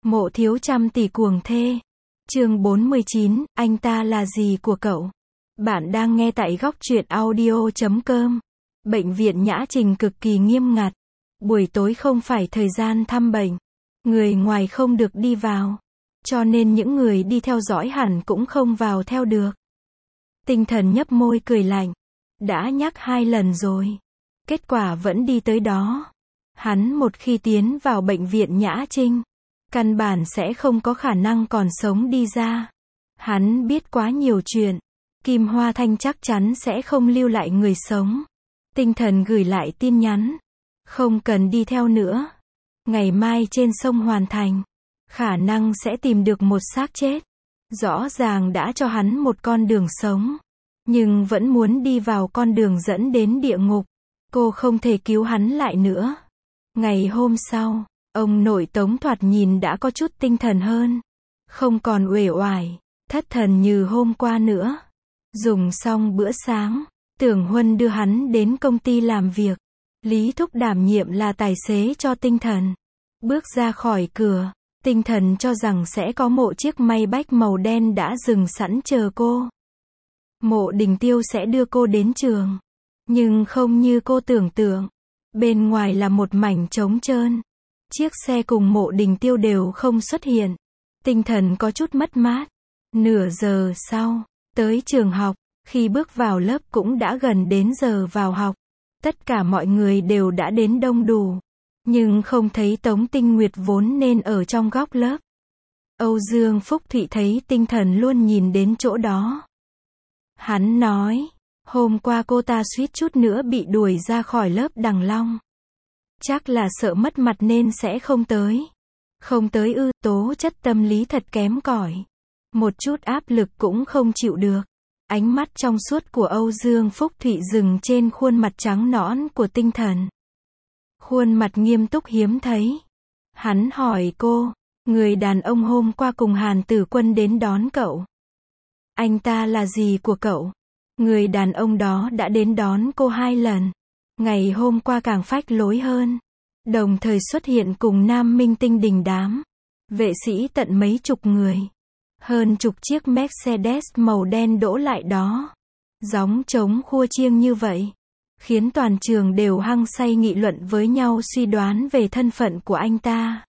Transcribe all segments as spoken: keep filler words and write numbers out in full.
Mộ thiếu trăm tỷ cuồng thê. Chương bốn mươi chín, anh ta là gì của cậu? Bạn đang nghe tại góc truyện audio chấm com. Bệnh viện Nhã Trình cực kỳ nghiêm ngặt. Buổi tối không phải thời gian thăm bệnh. Người ngoài không được đi vào. Cho nên những người đi theo dõi hẳn cũng không vào theo được. Tinh Thần nhấp môi cười lạnh. Đã nhắc hai lần rồi. Kết quả vẫn đi tới đó. Hắn một khi tiến vào bệnh viện Nhã Trinh, căn bản sẽ không có khả năng còn sống đi ra. Hắn biết quá nhiều chuyện. Kim Hoa Thanh chắc chắn sẽ không lưu lại người sống. Tinh Thần gửi lại tin nhắn. Không cần đi theo nữa. Ngày mai trên sông hoàn thành. Khả năng sẽ tìm được một xác chết. Rõ ràng đã cho hắn một con đường sống. Nhưng vẫn muốn đi vào con đường dẫn đến địa ngục. Cô không thể cứu hắn lại nữa. Ngày hôm sau, ông nội Tống thoạt nhìn đã có chút tinh thần hơn. Không còn uể oải, thất thần như hôm qua nữa. Dùng xong bữa sáng, Tưởng Huân đưa hắn đến công ty làm việc. Lý Thúc đảm nhiệm là tài xế cho Tinh Thần. Bước ra khỏi cửa, Tinh Thần cho rằng sẽ có một chiếc Maybach màu đen đã dừng sẵn chờ cô. Mộ Đình Tiêu sẽ đưa cô đến trường. Nhưng không như cô tưởng tượng. Bên ngoài là một mảnh trống trơn. Chiếc xe cùng Mộ Đình Tiêu đều không xuất hiện. Tinh Thần có chút mất mát. Nửa giờ sau, tới trường học, khi bước vào lớp cũng đã gần đến giờ vào học. Tất cả mọi người đều đã đến đông đủ. Nhưng không thấy Tống Tinh Nguyệt vốn nên ở trong góc lớp. Âu Dương Phúc Thụy thấy Tinh Thần luôn nhìn đến chỗ đó. Hắn nói, hôm qua cô ta suýt chút nữa bị đuổi ra khỏi lớp Đằng Long. Chắc là sợ mất mặt nên sẽ không tới. Không tới ư, tố chất tâm lý thật kém cỏi. Một chút áp lực cũng không chịu được. Ánh mắt trong suốt của Âu Dương Phúc Thụy dừng trên khuôn mặt trắng nõn của Tinh Thần. Khuôn mặt nghiêm túc hiếm thấy. Hắn hỏi cô, người đàn ông hôm qua cùng Hàn Tử Quân đến đón cậu. Anh ta là gì của cậu? Người đàn ông đó đã đến đón cô hai lần. Ngày hôm qua càng phách lối hơn. Đồng thời xuất hiện cùng nam minh tinh đình đám. Vệ sĩ tận mấy chục người. Hơn chục chiếc Mercedes màu đen đỗ lại đó. Gióng trống khua chiêng như vậy. Khiến toàn trường đều hăng say nghị luận với nhau suy đoán về thân phận của anh ta.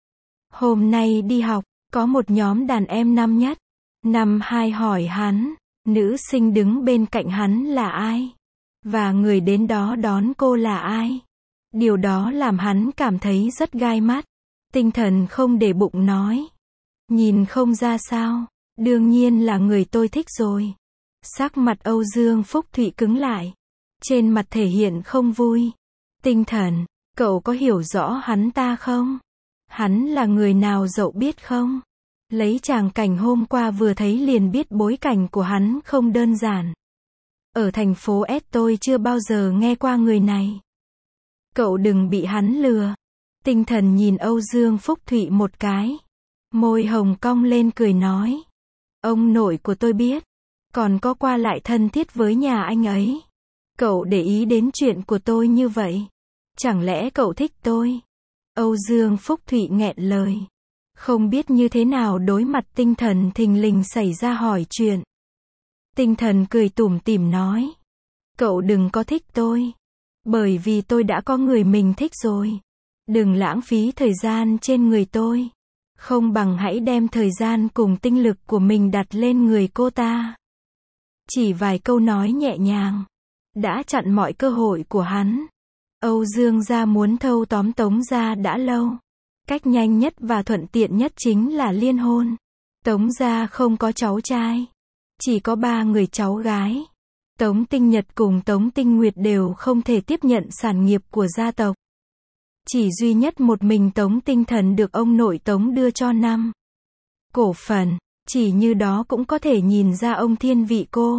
Hôm nay đi học, có một nhóm đàn em năm nhất. Năm hai hỏi hắn, nữ sinh đứng bên cạnh hắn là ai? Và người đến đó đón cô là ai? Điều đó làm hắn cảm thấy rất gai mắt. Tinh Thần không để bụng nói. Nhìn không ra sao? Đương nhiên là người tôi thích rồi. Sắc mặt Âu Dương Phúc Thụy cứng lại. Trên mặt thể hiện không vui. Tinh Thần, cậu có hiểu rõ hắn ta không? Hắn là người nào dậu biết không? Lấy tràng cảnh hôm qua vừa thấy liền biết bối cảnh của hắn không đơn giản. Ở thành phố S tôi chưa bao giờ nghe qua người này. Cậu đừng bị hắn lừa. Tinh Thần nhìn Âu Dương Phúc Thụy một cái. Môi hồng cong lên cười nói. Ông nội của tôi biết. Còn có qua lại thân thiết với nhà anh ấy. Cậu để ý đến chuyện của tôi như vậy. Chẳng lẽ cậu thích tôi? Âu Dương Phúc Thụy nghẹn lời. Không biết như thế nào đối mặt Tinh Thần thình lình xảy ra hỏi chuyện. Tinh Thần cười tủm tỉm nói. Cậu đừng có thích tôi. Bởi vì tôi đã có người mình thích rồi. Đừng lãng phí thời gian trên người tôi. Không bằng hãy đem thời gian cùng tinh lực của mình đặt lên người cô ta. Chỉ vài câu nói nhẹ nhàng. Đã chặn mọi cơ hội của hắn. Âu Dương gia muốn thâu tóm Tống gia đã lâu. Cách nhanh nhất và thuận tiện nhất chính là liên hôn. Tống gia không có cháu trai. Chỉ có ba người cháu gái. Tống Tinh Nhật cùng Tống Tinh Nguyệt đều không thể tiếp nhận sản nghiệp của gia tộc. Chỉ duy nhất một mình Tống Tinh Thần được ông nội Tống đưa cho năm cổ phần. Chỉ như đó cũng có thể nhìn ra ông thiên vị cô.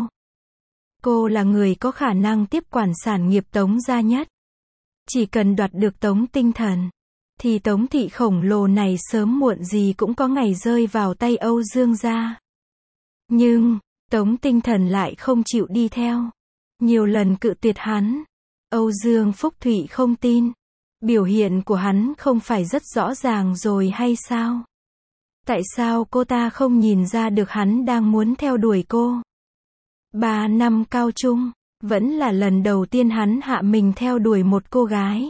Cô là người có khả năng tiếp quản sản nghiệp Tống gia nhất. Chỉ cần đoạt được Tống Tinh Thần, thì Tống thị khổng lồ này sớm muộn gì cũng có ngày rơi vào tay Âu Dương gia. Nhưng, Tống Tinh Thần lại không chịu đi theo. Nhiều lần cự tuyệt hắn. Âu Dương Phúc Thụy không tin. Biểu hiện của hắn không phải rất rõ ràng rồi hay sao? Tại sao cô ta không nhìn ra được hắn đang muốn theo đuổi cô? Ba năm cao trung, vẫn là lần đầu tiên hắn hạ mình theo đuổi một cô gái.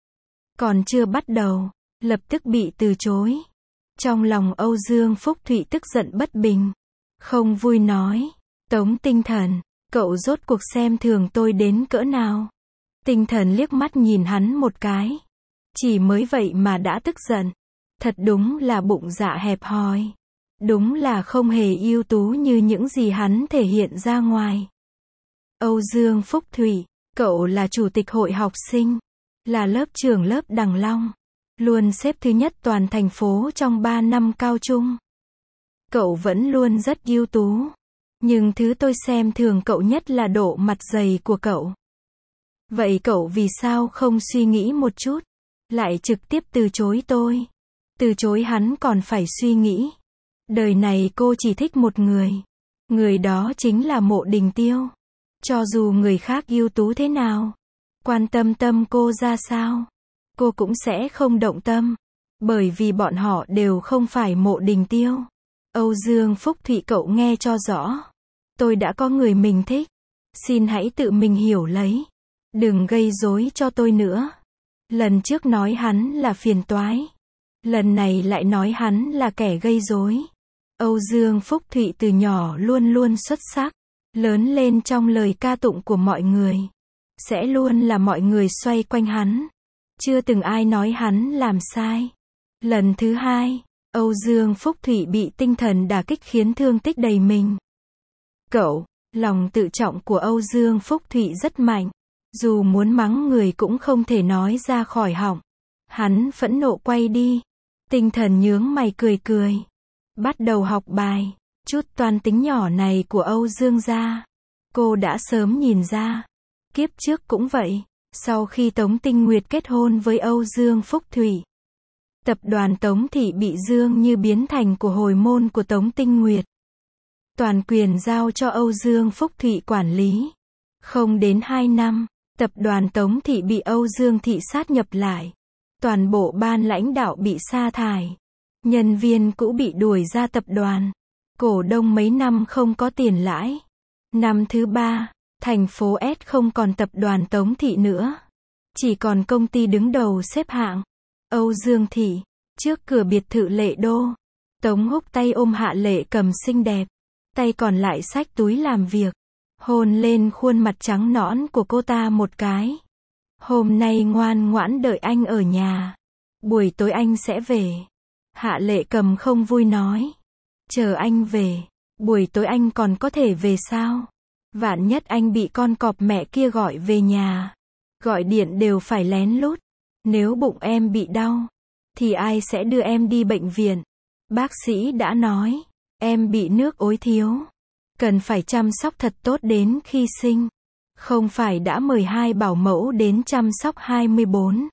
Còn chưa bắt đầu, lập tức bị từ chối. Trong lòng Âu Dương Phúc Thụy tức giận bất bình. Không vui nói, Tống Tinh Thần, cậu rốt cuộc xem thường tôi đến cỡ nào? Tinh Thần liếc mắt nhìn hắn một cái. Chỉ mới vậy mà đã tức giận. Thật đúng là bụng dạ hẹp hòi. Đúng là không hề ưu tú như những gì hắn thể hiện ra ngoài. Âu Dương Phúc Thụy, cậu là chủ tịch hội học sinh, là lớp trưởng lớp Đằng Long, luôn xếp thứ nhất toàn thành phố trong ba năm cao trung. Cậu vẫn luôn rất ưu tú. Nhưng thứ tôi xem thường cậu nhất là độ mặt dày của cậu. Vậy cậu vì sao không suy nghĩ một chút, lại trực tiếp từ chối tôi? Từ chối hắn còn phải suy nghĩ. Đời này cô chỉ thích một người. Người đó chính là Mộ Đình Tiêu. Cho dù người khác ưu tú thế nào, quan tâm tâm cô ra sao, cô cũng sẽ không động tâm. Bởi vì bọn họ đều không phải Mộ Đình Tiêu. Âu Dương Phúc Thụy, cậu nghe cho rõ. Tôi đã có người mình thích. Xin hãy tự mình hiểu lấy. Đừng gây rối cho tôi nữa. Lần trước nói hắn là phiền toái. Lần này lại nói hắn là kẻ gây rối. Âu Dương Phúc Thụy từ nhỏ luôn luôn xuất sắc. Lớn lên trong lời ca tụng của mọi người. Sẽ luôn là mọi người xoay quanh hắn. Chưa từng ai nói hắn làm sai. Lần thứ hai, Âu Dương Phúc Thụy bị Tinh Thần đả kích khiến thương tích đầy mình. Cậu, lòng tự trọng của Âu Dương Phúc Thụy rất mạnh. Dù muốn mắng người cũng không thể nói ra khỏi họng. Hắn phẫn nộ quay đi. Tinh Thần nhướng mày cười cười. Bắt đầu học bài. Chút toan tính nhỏ này của Âu Dương gia, cô đã sớm nhìn ra. Kiếp trước cũng vậy. Sau khi Tống Tinh Nguyệt kết hôn với Âu Dương Phúc Thụy, tập đoàn Tống Thị bị Dương Như biến thành của hồi môn của Tống Tinh Nguyệt. Toàn quyền giao cho Âu Dương Phúc Thụy quản lý. Không đến hai năm, tập đoàn Tống Thị bị Âu Dương Thị sát nhập lại. Toàn bộ ban lãnh đạo bị sa thải. Nhân viên cũ bị đuổi ra tập đoàn. Cổ đông mấy năm không có tiền lãi. Năm thứ ba, thành phố S không còn tập đoàn Tống Thị nữa. Chỉ còn công ty đứng đầu xếp hạng, Âu Dương Thị. Trước cửa biệt thự Lệ Đô, Tống Húc tay ôm Hạ Lệ Cầm xinh đẹp. Tay còn lại xách túi làm việc. Hôn lên khuôn mặt trắng nõn của cô ta một cái. Hôm nay ngoan ngoãn đợi anh ở nhà. Buổi tối anh sẽ về. Hạ Lệ Cầm không vui nói. Chờ anh về. Buổi tối anh còn có thể về sao? Vạn nhất anh bị con cọp mẹ kia gọi về nhà. Gọi điện đều phải lén lút. Nếu bụng em bị đau, thì ai sẽ đưa em đi bệnh viện? Bác sĩ đã nói, em bị nước ối thiếu. Cần phải chăm sóc thật tốt đến khi sinh. Không phải đã mời hai bảo mẫu đến chăm sóc hai mươi bốn.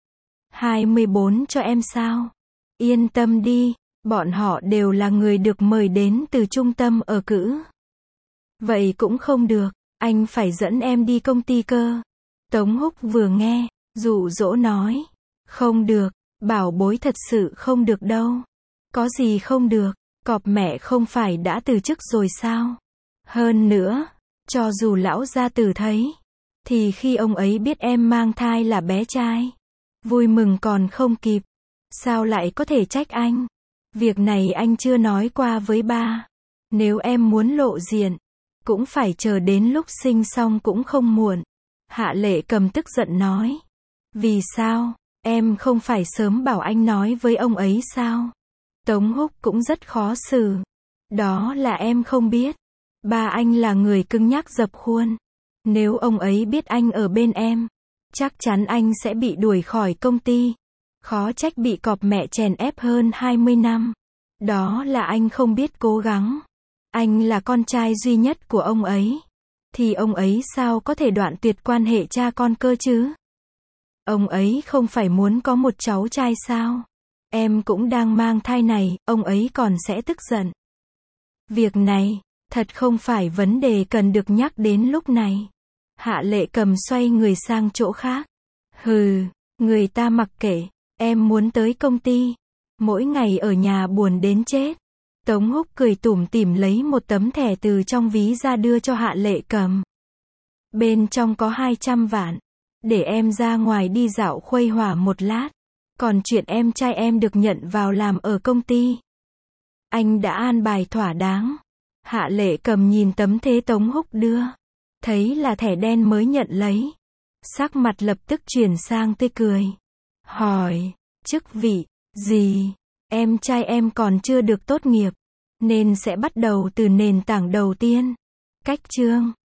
hai mươi bốn cho em sao? Yên tâm đi, bọn họ đều là người được mời đến từ trung tâm ở cữ. Vậy cũng không được, anh phải dẫn em đi công ty cơ. Tống Húc vừa nghe, dụ dỗ nói. Không được, bảo bối thật sự không được đâu. Có gì không được, cọp mẹ không phải đã từ chức rồi sao? Hơn nữa, cho dù lão gia tử thấy, thì khi ông ấy biết em mang thai là bé trai, vui mừng còn không kịp. Sao lại có thể trách anh? Việc này anh chưa nói qua với ba. Nếu em muốn lộ diện, cũng phải chờ đến lúc sinh xong cũng không muộn. Hạ Lệ Cầm tức giận nói. Vì sao? Em không phải sớm bảo anh nói với ông ấy sao? Tống Húc cũng rất khó xử. Đó là em không biết. Ba anh là người cứng nhắc dập khuôn. Nếu ông ấy biết anh ở bên em, chắc chắn anh sẽ bị đuổi khỏi công ty. Khó trách bị cọp mẹ chèn ép hơn hai mươi năm. Đó là anh không biết cố gắng. Anh là con trai duy nhất của ông ấy. Thì ông ấy sao có thể đoạn tuyệt quan hệ cha con cơ chứ? Ông ấy không phải muốn có một cháu trai sao? Em cũng đang mang thai này, ông ấy còn sẽ tức giận. Việc này, thật không phải vấn đề cần được nhắc đến lúc này. Hạ Lệ Cầm xoay người sang chỗ khác. Hừ, người ta mặc kệ, em muốn tới công ty. Mỗi ngày ở nhà buồn đến chết. Tống Húc cười tủm tỉm lấy một tấm thẻ từ trong ví ra đưa cho Hạ Lệ Cầm. Bên trong có hai trăm vạn. Để em ra ngoài đi dạo khuây khỏa một lát. Còn chuyện em trai em được nhận vào làm ở công ty, anh đã an bài thỏa đáng. Hạ Lệ Cầm nhìn tấm thế Tống Húc đưa. Thấy là thẻ đen mới nhận lấy. Sắc mặt lập tức chuyển sang tươi cười. Hỏi, chức vị gì? Em trai em còn chưa được tốt nghiệp, nên sẽ bắt đầu từ nền tảng đầu tiên. Cách chương